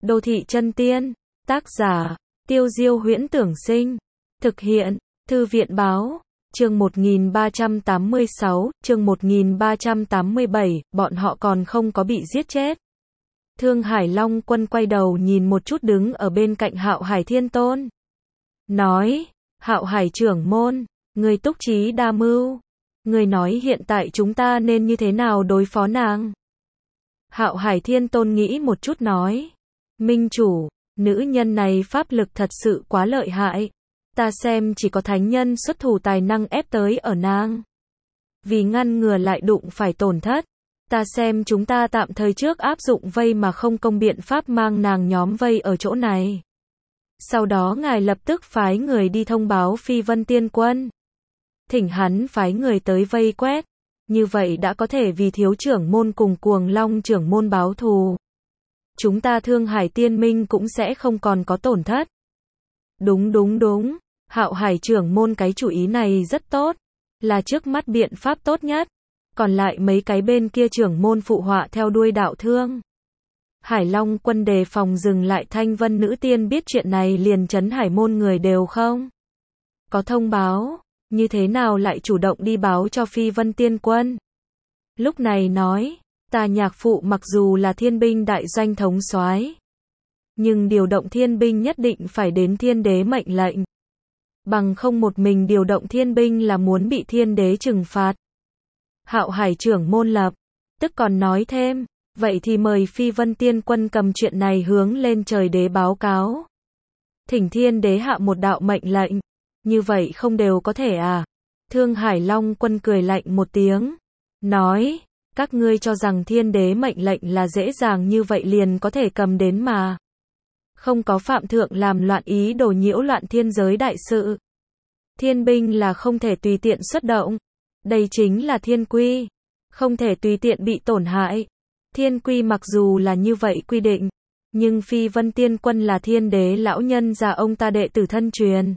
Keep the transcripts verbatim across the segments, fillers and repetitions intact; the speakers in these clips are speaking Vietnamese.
Đô thị chân tiên, tác giả, Tiêu Diêu Huyễn Tưởng Sinh, thực hiện, Thư viện Báo, chương một nghìn ba trăm tám mươi sáu, chương một nghìn ba trăm tám mươi bảy, bọn họ còn không có bị giết chết. Thương Hải Long Quân quay đầu nhìn một chút đứng ở bên cạnh Hạo Hải Thiên Tôn. Nói, Hạo Hải trưởng môn, người túc trí đa mưu. Người nói hiện tại chúng ta nên như thế nào đối phó nàng? Hạo Hải Thiên Tôn nghĩ một chút nói. Minh chủ, nữ nhân này pháp lực thật sự quá lợi hại. Ta xem chỉ có thánh nhân xuất thủ tài năng ép tới ở nàng. Vì ngăn ngừa lại đụng phải tổn thất. Ta xem chúng ta tạm thời trước áp dụng vây mà không công biện pháp mang nàng nhóm vây ở chỗ này. Sau đó ngài lập tức phái người đi thông báo Phi Vân Tiên Quân. Thỉnh hắn phái người tới vây quét. Như vậy đã có thể vì thiếu trưởng môn cùng Cuồng Long trưởng môn báo thù. Chúng ta Thương Hải Tiên Minh cũng sẽ không còn có tổn thất. Đúng đúng đúng, Hạo Hải trưởng môn cái chủ ý này rất tốt. Là trước mắt biện pháp tốt nhất. Còn lại mấy cái bên kia trưởng môn phụ họa theo đuôi đạo thương. Hải Long Quân đề phòng dừng lại. Thanh Vân nữ tiên biết chuyện này liền trấn hải môn người đều không có thông báo, như thế nào lại chủ động đi báo cho Phi Vân Tiên Quân. Lúc này nói, ta nhạc phụ mặc dù là thiên binh đại doanh thống soái, nhưng điều động thiên binh nhất định phải đến thiên đế mệnh lệnh. Bằng không một mình điều động thiên binh là muốn bị thiên đế trừng phạt. Hạo Hải trưởng môn lập tức còn nói thêm, vậy thì mời Phi Vân Tiên Quân cầm chuyện này hướng lên trời đế báo cáo. Thỉnh thiên đế hạ một đạo mệnh lệnh, như vậy không đều có thể à? Thương Hải Long Quân cười lạnh một tiếng, nói, các ngươi cho rằng thiên đế mệnh lệnh là dễ dàng như vậy liền có thể cầm đến mà. Không có phạm thượng làm loạn ý đồ nhiễu loạn thiên giới đại sự. Thiên binh là không thể tùy tiện xuất động. Đây chính là thiên quy. Không thể tùy tiện bị tổn hại. Thiên quy mặc dù là như vậy quy định, nhưng Phi Vân Tiên Quân là thiên đế lão nhân gia ông ta đệ tử thân truyền.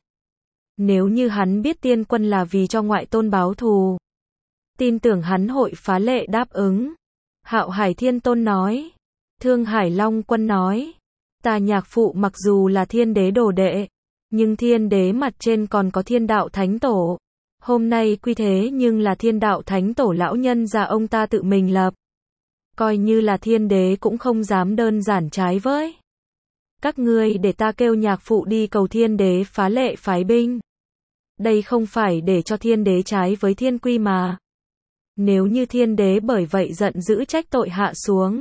Nếu như hắn biết tiên quân là vì cho ngoại tôn báo thù, tin tưởng hắn hội phá lệ đáp ứng. Hạo Hải Thiên Tôn nói. Thương Hải Long Quân nói, ta nhạc phụ mặc dù là thiên đế đồ đệ, nhưng thiên đế mặt trên còn có thiên đạo thánh tổ. Hôm nay quy thế nhưng là thiên đạo thánh tổ lão nhân gia ông ta tự mình lập. Coi như là thiên đế cũng không dám đơn giản trái với. Các ngươi để ta kêu nhạc phụ đi cầu thiên đế phá lệ phái binh. Đây không phải để cho thiên đế trái với thiên quy mà. Nếu như thiên đế bởi vậy giận dữ trách tội hạ xuống,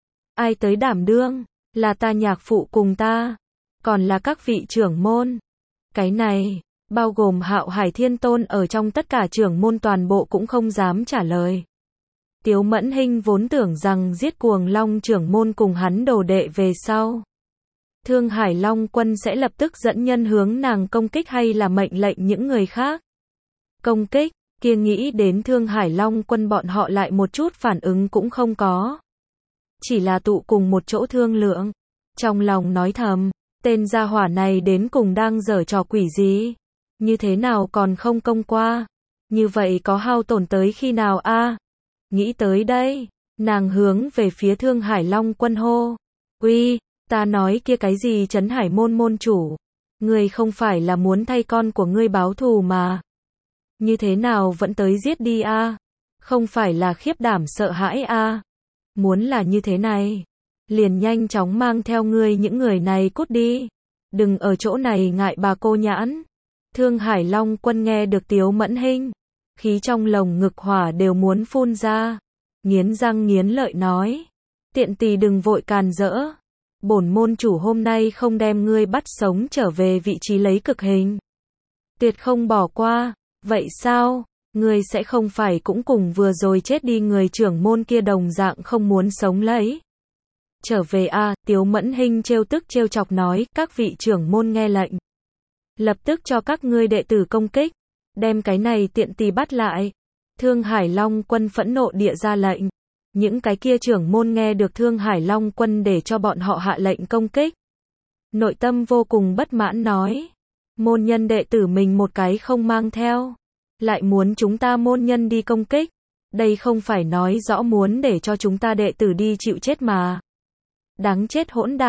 ai tới đảm đương? Là ta nhạc phụ cùng ta, còn là các vị trưởng môn. Cái này, bao gồm Hạo Hải Thiên Tôn ở trong tất cả trưởng môn toàn bộ cũng không dám trả lời. Tiếu Mẫn Hinh vốn tưởng rằng giết Cuồng Long trưởng môn cùng hắn đồ đệ về sau, Thương Hải Long Quân sẽ lập tức dẫn nhân hướng nàng công kích hay là mệnh lệnh những người khác công kích, kia nghĩ đến Thương Hải Long Quân bọn họ lại một chút phản ứng cũng không có. Chỉ là tụ cùng một chỗ thương lượng, trong lòng nói thầm, tên gia hỏa này đến cùng đang giở trò quỷ gì, như thế nào còn không công qua, như vậy có hao tổn tới khi nào a? Nghĩ tới đây, nàng hướng về phía Thương Hải Long Quân hô, uy, ta nói kia cái gì trấn hải môn môn chủ, ngươi không phải là muốn thay con của ngươi báo thù mà, như thế nào vẫn tới giết đi a? Không phải là khiếp đảm sợ hãi a? Muốn là như thế này, liền nhanh chóng mang theo ngươi những người này cút đi, đừng ở chỗ này ngại bà cô nhãn. Thương Hải Long Quân nghe được Tiếu Mẫn Hinh, khí trong lồng ngực hỏa đều muốn phun ra, nghiến răng nghiến lợi nói, tiện tỳ đừng vội càn rỡ, bổn môn chủ hôm nay không đem ngươi bắt sống trở về vị trí lấy cực hình, tuyệt không bỏ qua. Vậy sao, ngươi sẽ không phải cũng cùng vừa rồi chết đi người trưởng môn kia đồng dạng không muốn sống lấy trở về a? Tiếu Mẫn Hinh trêu tức trêu chọc nói, các vị trưởng môn nghe lệnh, lập tức cho các ngươi đệ tử công kích, đem cái này tiện tỳ bắt lại. Thương Hải Long Quân phẫn nộ địa ra lệnh. Những cái kia trưởng môn nghe được Thương Hải Long Quân để cho bọn họ hạ lệnh công kích, nội tâm vô cùng bất mãn nói, môn nhân đệ tử mình một cái không mang theo, lại muốn chúng ta môn nhân đi công kích, đây không phải nói rõ muốn để cho chúng ta đệ tử đi chịu chết mà. Đáng chết hỗn đản,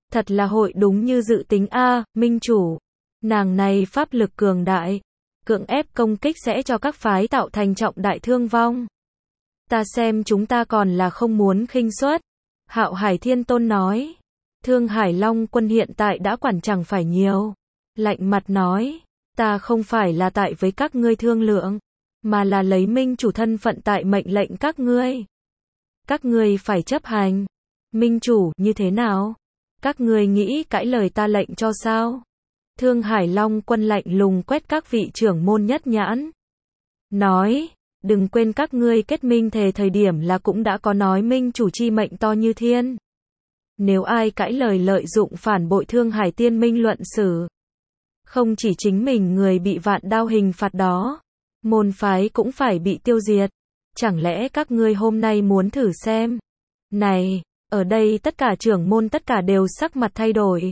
Thật là hội đúng như dự tính a, minh chủ. Nàng này pháp lực cường đại, cưỡng ép công kích sẽ cho các phái tạo thành trọng đại thương vong. Ta xem chúng ta còn là không muốn khinh suất. Hạo Hải Thiên Tôn nói. Thương Hải Long Quân hiện tại đã quản chẳng phải nhiều. Lạnh mặt nói, ta không phải là tại với các ngươi thương lượng, mà là lấy minh chủ thân phận tại mệnh lệnh các ngươi. Các ngươi phải chấp hành. Minh chủ, như thế nào? Các ngươi nghĩ cãi lời ta lệnh cho sao? Thương Hải Long Quân lạnh lùng quét các vị trưởng môn nhất nhãn. Nói, đừng quên các ngươi kết minh thề thời điểm là cũng đã có nói minh chủ chi mệnh to như thiên. Nếu ai cãi lời lợi dụng phản bội Thương Hải Tiên Minh luận xử, không chỉ chính mình người bị vạn đao hình phạt đó, môn phái cũng phải bị tiêu diệt. Chẳng lẽ các ngươi hôm nay muốn thử xem? Này, ở đây tất cả trưởng môn tất cả đều sắc mặt thay đổi.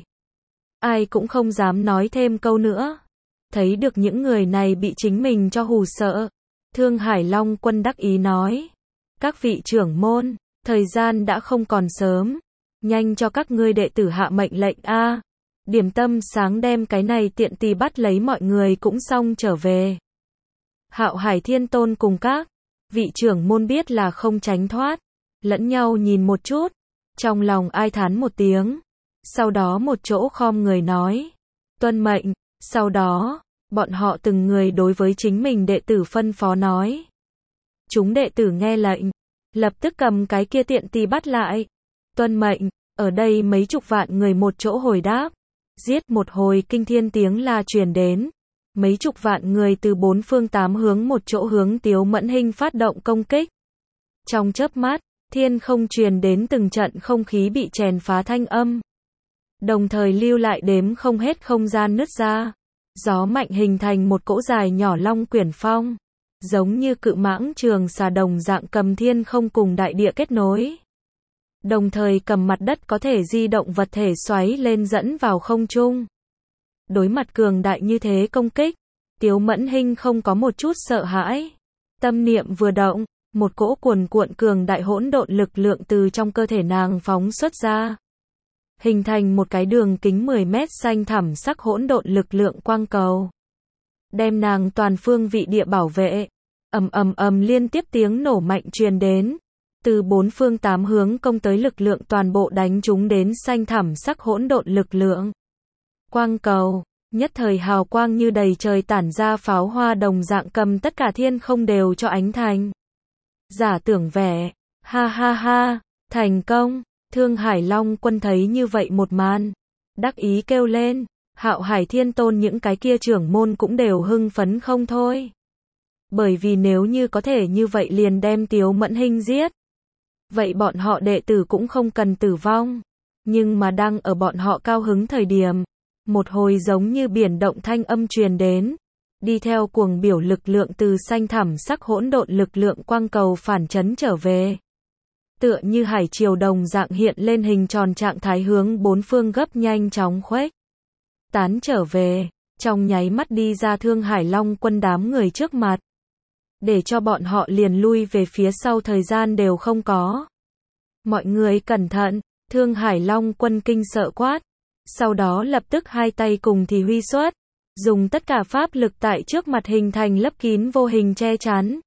Ai cũng không dám nói thêm câu nữa. Thấy được những người này bị chính mình cho hù sợ. Thương Hải Long Quân đắc ý nói. Các vị trưởng môn, thời gian đã không còn sớm. Nhanh cho các ngươi đệ tử hạ mệnh lệnh a. Điểm tâm sáng đem cái này tiện tì bắt lấy mọi người cũng xong trở về. Hạo Hải Thiên Tôn cùng các vị trưởng môn biết là không tránh thoát. Lẫn nhau nhìn một chút. Trong lòng ai thán một tiếng. Sau đó một chỗ khom người nói. Tuân mệnh. Sau đó, bọn họ từng người đối với chính mình đệ tử phân phó nói. Chúng đệ tử nghe lệnh. Lập tức cầm cái kia tiện tì bắt lại. Tuân mệnh. Ở đây mấy chục vạn người một chỗ hồi đáp. Giết một hồi kinh thiên tiếng la truyền đến. Mấy chục vạn người từ bốn phương tám hướng một chỗ hướng Tiếu Mẫn Hinh phát động công kích. Trong chớp mắt, thiên không truyền đến từng trận không khí bị chèn phá thanh âm. Đồng thời lưu lại đếm không hết không gian nứt ra. Gió mạnh hình thành một cỗ dài nhỏ long quyển phong. Giống như cự mãng trường xà đồng dạng cầm thiên không cùng đại địa kết nối. Đồng thời cầm mặt đất có thể di động vật thể xoáy lên dẫn vào không trung. Đối mặt cường đại như thế công kích, Tiếu Mẫn Hinh không có một chút sợ hãi. Tâm niệm vừa động, một cỗ cuồn cuộn cường đại hỗn độn lực lượng từ trong cơ thể nàng phóng xuất ra. Hình thành một cái đường kính mười mét xanh thẳm sắc hỗn độn lực lượng quang cầu. Đem nàng toàn phương vị địa bảo vệ. Ầm ầm ầm liên tiếp tiếng nổ mạnh truyền đến. Từ bốn phương tám hướng công tới lực lượng toàn bộ đánh chúng đến xanh thẳm sắc hỗn độn lực lượng. Quang cầu, nhất thời hào quang như đầy trời tản ra pháo hoa đồng dạng cầm tất cả thiên không đều cho ánh thành. Giả tưởng vẻ, ha ha ha, thành công. Thương Hải Long Quân thấy như vậy một màn, đắc ý kêu lên. Hạo Hải Thiên Tôn những cái kia trưởng môn cũng đều hưng phấn không thôi. Bởi vì nếu như có thể như vậy liền đem Tiếu Mẫn Hinh giết, vậy bọn họ đệ tử cũng không cần tử vong. Nhưng mà đang ở bọn họ cao hứng thời điểm, một hồi giống như biển động thanh âm truyền đến, đi theo cuồng biểu lực lượng từ xanh thẳm sắc hỗn độn lực lượng quang cầu phản chấn trở về. Tựa như hải triều đồng dạng hiện lên hình tròn trạng thái hướng bốn phương gấp nhanh chóng khuếch tán trở về, trong nháy mắt đi ra Thương Hải Long Quân đám người trước mặt. Để cho bọn họ liền lui về phía sau thời gian đều không có. Mọi người cẩn thận, Thương Hải Long Quân kinh sợ quát. Sau đó lập tức hai tay cùng thì huy xuất, dùng tất cả pháp lực tại trước mặt hình thành lấp kín vô hình che chắn.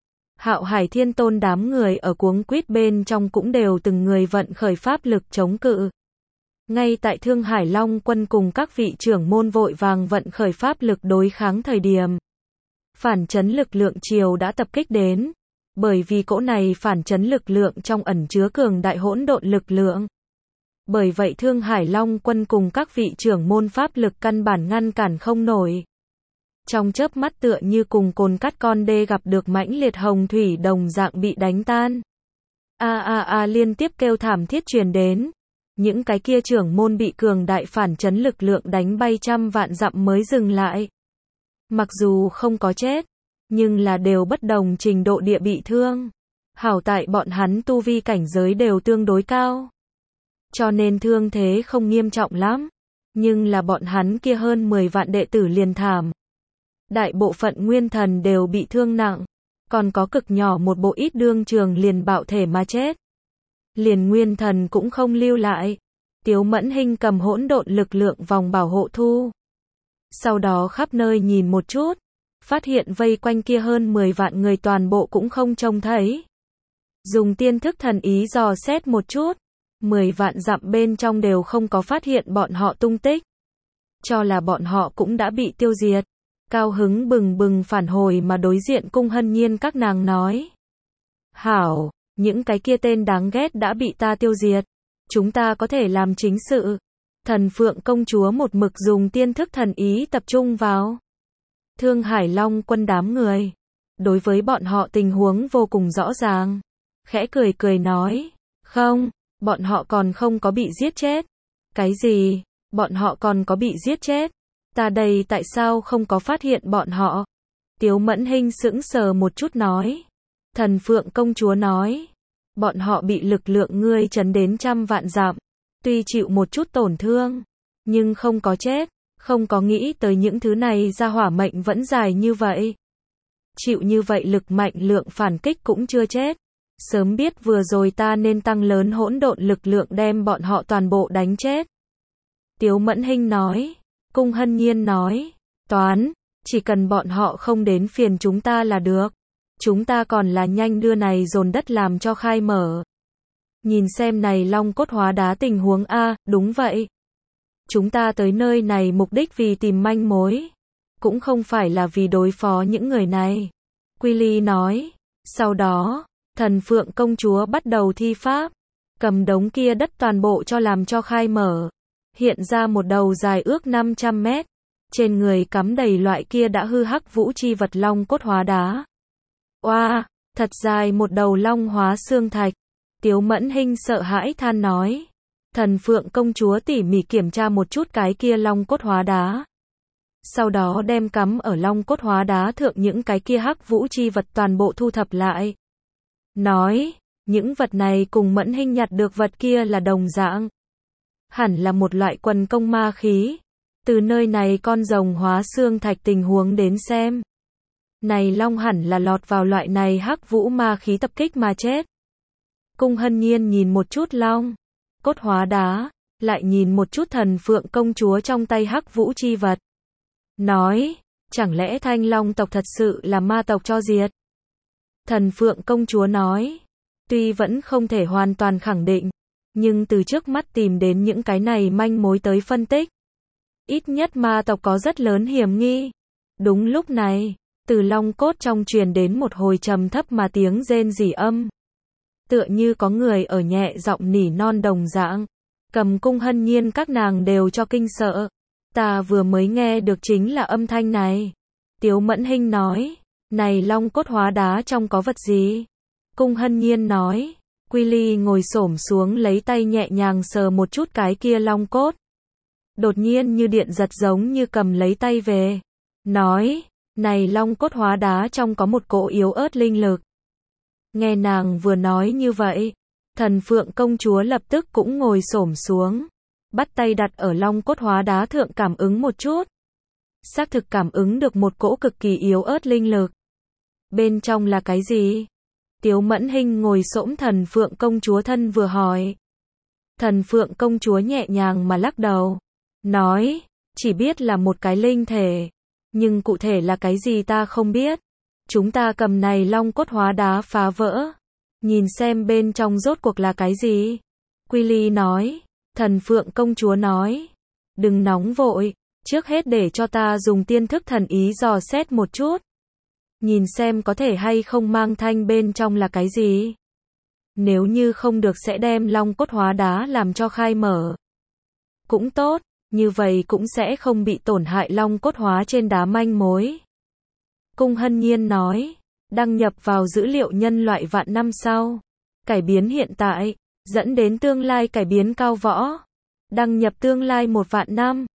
Hạo Hải Thiên Tôn đám người ở cuống quýt bên trong cũng đều từng người vận khởi pháp lực chống cự. Ngay tại Thương Hải Long Quân cùng các vị trưởng môn vội vàng vận khởi pháp lực đối kháng thời điểm, phản chấn lực lượng triều đã tập kích đến. Bởi vì cỗ này phản chấn lực lượng trong ẩn chứa cường đại hỗn độn lực lượng. Bởi vậy Thương Hải Long Quân cùng các vị trưởng môn pháp lực căn bản ngăn cản không nổi. Trong chớp mắt tựa như cùng cồn cắt con đê gặp được mãnh liệt hồng thủy đồng dạng bị đánh tan. A a a liên tiếp kêu thảm thiết truyền đến. Những cái kia trưởng môn bị cường đại phản chấn lực lượng đánh bay trăm vạn dặm mới dừng lại. Mặc dù không có chết, nhưng là đều bất đồng trình độ địa bị thương. Hảo tại bọn hắn tu vi cảnh giới đều tương đối cao. Cho nên thương thế không nghiêm trọng lắm. Nhưng là bọn hắn kia hơn mười vạn đệ tử liền thảm. Đại bộ phận nguyên thần đều bị thương nặng. Còn có cực nhỏ một bộ ít đương trường liền bạo thể mà chết. Liền nguyên thần cũng không lưu lại. Tiếu Mẫn Hinh cầm hỗn độn lực lượng vòng bảo hộ thu. Sau đó khắp nơi nhìn một chút, phát hiện vây quanh kia hơn mười vạn người toàn bộ cũng không trông thấy. Dùng tiên thức thần ý dò xét một chút, mười vạn dặm bên trong đều không có phát hiện bọn họ tung tích. Cho là bọn họ cũng đã bị tiêu diệt. Cao hứng bừng bừng phản hồi mà đối diện Cung Hân Nhiên các nàng nói. Hảo, những cái kia tên đáng ghét đã bị ta tiêu diệt. Chúng ta có thể làm chính sự. Thần Phượng công chúa một mực dùng tiên thức thần ý tập trung vào Thương Hải Long quân đám người. Đối với bọn họ tình huống vô cùng rõ ràng. Khẽ cười cười nói. Không, bọn họ còn không có bị giết chết. Cái gì? Bọn họ còn có bị giết chết? Ta đây tại sao không có phát hiện bọn họ? Tiếu Mẫn Hinh sững sờ một chút nói. Thần Phượng công chúa nói. Bọn họ bị lực lượng ngươi trấn đến trăm vạn dặm. Tuy chịu một chút tổn thương, nhưng không có chết. Không có nghĩ tới những thứ này ra hỏa mệnh vẫn dài như vậy. Chịu như vậy lực mạnh lượng phản kích cũng chưa chết. Sớm biết vừa rồi ta nên tăng lớn hỗn độn lực lượng đem bọn họ toàn bộ đánh chết. Tiếu Mẫn Hinh nói. Cung Hân Nhiên nói. Toán, chỉ cần bọn họ không đến phiền chúng ta là được. Chúng ta còn là nhanh đưa này dồn đất làm cho khai mở. Nhìn xem này long cốt hóa đá tình huống a, đúng vậy. Chúng ta tới nơi này mục đích vì tìm manh mối. Cũng không phải là vì đối phó những người này. Quy Ly nói. Sau đó, Thần Phượng công chúa bắt đầu thi pháp. Cầm đống kia đất toàn bộ cho làm cho khai mở. Hiện ra một đầu dài ước năm trăm mét. Trên người cắm đầy loại kia đã hư hắc vũ chi vật long cốt hóa đá. Oa, wow, thật dài một đầu long hóa xương thạch. Tiếu Mẫn Hinh sợ hãi than nói. Thần Phượng công chúa tỉ mỉ kiểm tra một chút cái kia long cốt hóa đá. Sau đó đem cắm ở long cốt hóa đá thượng những cái kia hắc vũ chi vật toàn bộ thu thập lại. Nói, những vật này cùng Mẫn Hinh nhặt được vật kia là đồng dạng. Hẳn là một loại quần công ma khí. Từ nơi này con rồng hóa xương thạch tình huống đến xem. Này long hẳn là lọt vào loại này hắc vũ ma khí tập kích mà chết. Cung Hân Nhiên nhìn một chút long cốt hóa đá, lại nhìn một chút Thần Phượng công chúa trong tay hắc vũ chi vật. Nói, chẳng lẽ Thanh Long tộc thật sự là ma tộc cho diệt? Thần Phượng công chúa nói, tuy vẫn không thể hoàn toàn khẳng định, nhưng từ trước mắt tìm đến những cái này manh mối tới phân tích. Ít nhất ma tộc có rất lớn hiểm nghi. Đúng lúc này, từ long cốt trong truyền đến một hồi trầm thấp mà tiếng rên rỉ âm. Tựa như có người ở nhẹ giọng nỉ non đồng dạng. Cầm Cung Hân Nhiên các nàng đều cho kinh sợ. Ta vừa mới nghe được chính là âm thanh này. Tiếu Mẫn Hinh nói. Này long cốt hóa đá trong có vật gì? Cung Hân Nhiên nói. Quy Ly ngồi xổm xuống lấy tay nhẹ nhàng sờ một chút cái kia long cốt. Đột nhiên như điện giật giống như cầm lấy tay về. Nói. Này long cốt hóa đá trong có một cỗ yếu ớt linh lực. Nghe nàng vừa nói như vậy, Thần Phượng công chúa lập tức cũng ngồi xổm xuống, bắt tay đặt ở long cốt hóa đá thượng cảm ứng một chút. Xác thực cảm ứng được một cỗ cực kỳ yếu ớt linh lực. Bên trong là cái gì? Tiếu Mẫn Hinh ngồi xổm Thần Phượng công chúa thân vừa hỏi. Thần Phượng công chúa nhẹ nhàng mà lắc đầu, nói, chỉ biết là một cái linh thể, nhưng cụ thể là cái gì ta không biết. Chúng ta cầm này long cốt hóa đá phá vỡ, nhìn xem bên trong rốt cuộc là cái gì. Quy Ly nói. Thần Phượng công chúa nói. Đừng nóng vội, trước hết để cho ta dùng tiên thức thần ý dò xét một chút. Nhìn xem có thể hay không mang thanh bên trong là cái gì. Nếu như không được sẽ đem long cốt hóa đá làm cho khai mở. Cũng tốt, như vậy cũng sẽ không bị tổn hại long cốt hóa trên đá manh mối. Cung Hân Nhiên nói, đăng nhập vào dữ liệu nhân loại vạn năm sau, cải biến hiện tại, dẫn đến tương lai cải biến cao võ, đăng nhập tương lai một vạn năm.